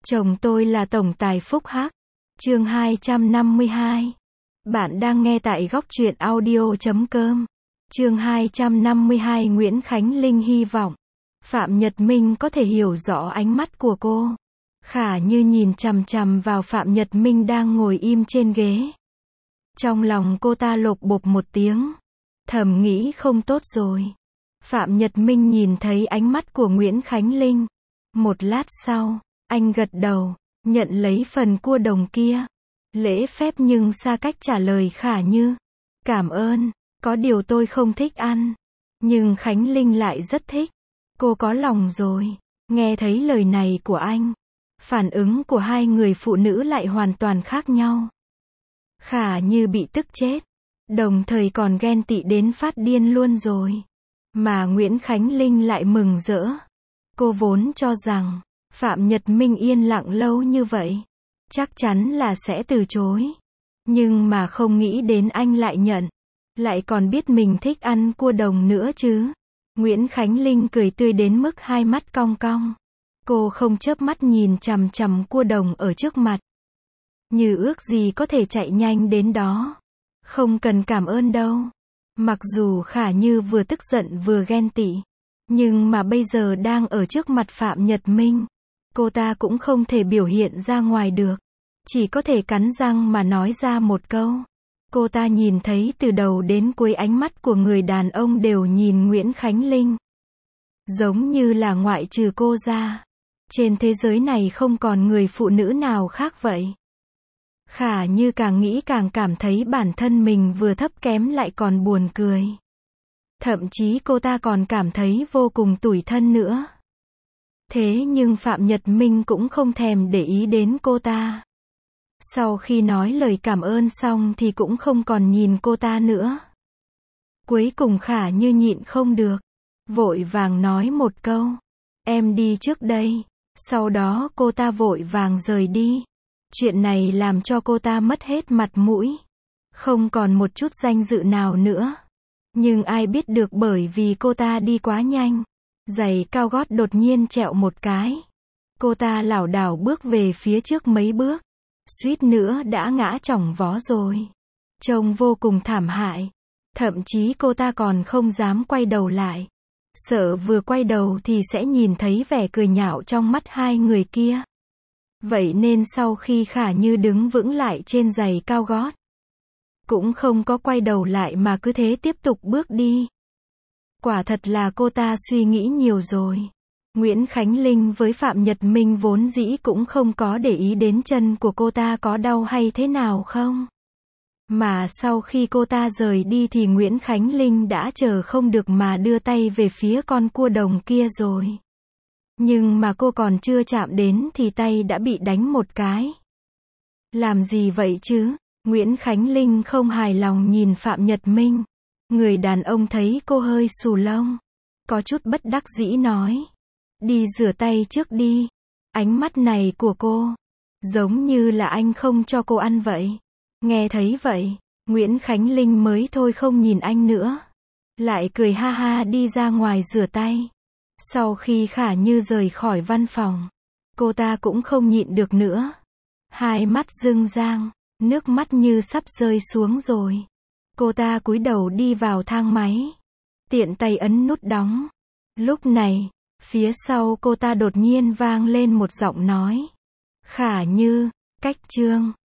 Chồng tôi là tổng tài Phúc Hắc. Chương 252. Bạn đang nghe tại góc truyện audio.com. Chương 252. Nguyễn Khánh Linh hy vọng Phạm Nhật Minh có thể hiểu rõ ánh mắt của cô. Khả Như nhìn chằm chằm vào Phạm Nhật Minh đang ngồi im trên ghế. Trong lòng cô ta lộp bộp một tiếng, thầm nghĩ không tốt rồi. Phạm Nhật Minh nhìn thấy ánh mắt của Nguyễn Khánh Linh. Một lát sau, anh gật đầu, nhận lấy phần cua đồng kia. Lễ phép nhưng xa cách trả lời Khả Như. Cảm ơn, có điều tôi không thích ăn. Nhưng Khánh Linh lại rất thích. Cô có lòng rồi. Nghe thấy lời này của anh, phản ứng của hai người phụ nữ lại hoàn toàn khác nhau. Khả Như bị tức chết, đồng thời còn ghen tị đến phát điên luôn rồi. Mà Nguyễn Khánh Linh lại mừng rỡ. Cô vốn cho rằng Phạm Nhật Minh yên lặng lâu như vậy, chắc chắn là sẽ từ chối. Nhưng mà không nghĩ đến anh lại nhận, lại còn biết mình thích ăn cua đồng nữa chứ. Nguyễn Khánh Linh cười tươi đến mức hai mắt cong cong. Cô không chớp mắt nhìn chằm chằm cua đồng ở trước mặt. Như ước gì có thể chạy nhanh đến đó. Không cần cảm ơn đâu. Mặc dù Khả Như vừa tức giận vừa ghen tị, nhưng mà bây giờ đang ở trước mặt Phạm Nhật Minh, cô ta cũng không thể biểu hiện ra ngoài được. Chỉ có thể cắn răng mà nói ra một câu. Cô ta nhìn thấy từ đầu đến cuối ánh mắt của người đàn ông đều nhìn Nguyễn Khánh Linh. Giống như là ngoại trừ cô ra, trên thế giới này không còn người phụ nữ nào khác vậy. Khả Như càng nghĩ càng cảm thấy bản thân mình vừa thấp kém lại còn buồn cười. Thậm chí cô ta còn cảm thấy vô cùng tủi thân nữa. Thế nhưng Phạm Nhật Minh cũng không thèm để ý đến cô ta. Sau khi nói lời cảm ơn xong thì cũng không còn nhìn cô ta nữa. Cuối cùng Khả Như nhịn không được, vội vàng nói một câu. Em đi trước đây. Sau đó cô ta vội vàng rời đi. Chuyện này làm cho cô ta mất hết mặt mũi. Không còn một chút danh dự nào nữa. Nhưng ai biết được bởi vì cô ta đi quá nhanh, giày cao gót đột nhiên trẹo một cái. Cô ta lảo đảo bước về phía trước mấy bước, suýt nữa đã ngã chỏng vó rồi. Trông vô cùng thảm hại. Thậm chí cô ta còn không dám quay đầu lại. Sợ vừa quay đầu thì sẽ nhìn thấy vẻ cười nhạo trong mắt hai người kia. Vậy nên sau khi Khả Như đứng vững lại trên giày cao gót, cũng không có quay đầu lại mà cứ thế tiếp tục bước đi. Quả thật là cô ta suy nghĩ nhiều rồi. Nguyễn Khánh Linh với Phạm Nhật Minh vốn dĩ cũng không có để ý đến chân của cô ta có đau hay thế nào không. Mà sau khi cô ta rời đi thì Nguyễn Khánh Linh đã chờ không được mà đưa tay về phía con cua đồng kia rồi. Nhưng mà cô còn chưa chạm đến thì tay đã bị đánh một cái. Làm gì vậy chứ? Nguyễn Khánh Linh không hài lòng nhìn Phạm Nhật Minh. Người đàn ông thấy cô hơi xù lông, có chút bất đắc dĩ nói. Đi rửa tay trước đi. Ánh mắt này của cô, giống như là anh không cho cô ăn vậy. Nghe thấy vậy, Nguyễn Khánh Linh mới thôi không nhìn anh nữa. Lại cười ha ha đi ra ngoài rửa tay. Sau khi Khả Như rời khỏi văn phòng, cô ta cũng không nhịn được nữa. Hai mắt rưng rang, nước mắt như sắp rơi xuống rồi. Cô ta cúi đầu đi vào thang máy, tiện tay ấn nút đóng. Lúc này, phía sau cô ta đột nhiên vang lên một giọng nói. Khả Như, cách chương.